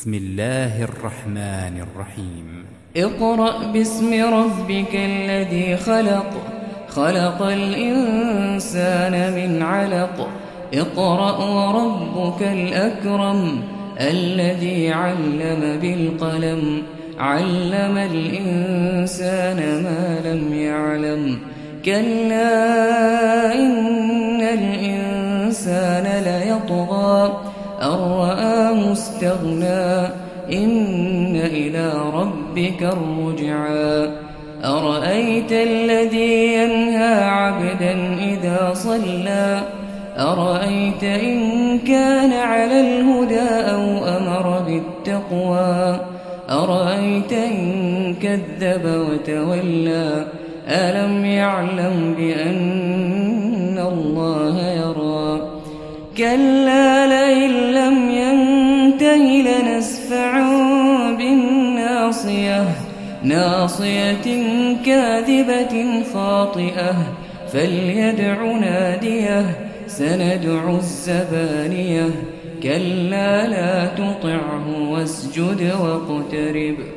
بسم الله الرحمن الرحيم اقرأ باسم ربك الذي خلق خلق الإنسان من علق اقرأ وربك الأكرم الذي علم بالقلم علم الإنسان ما لم يعلم كلا إن الإنسان ليطغى أن رآه استغنى إن إلى ربك الرجعى أرأيت الذي ينهى عبدا إذا صلى أرأيت إن كان على الهدى أو أمر بالتقوى أرأيت إن كذب وتولى ألم يعلم بأن الله يرى كلا لئن لم ينته لنسفعا بالناصية ناصية كاذبة خاطئة فليدع ناديه سندع الزبانية كلا لا تطعه واسجد واقترب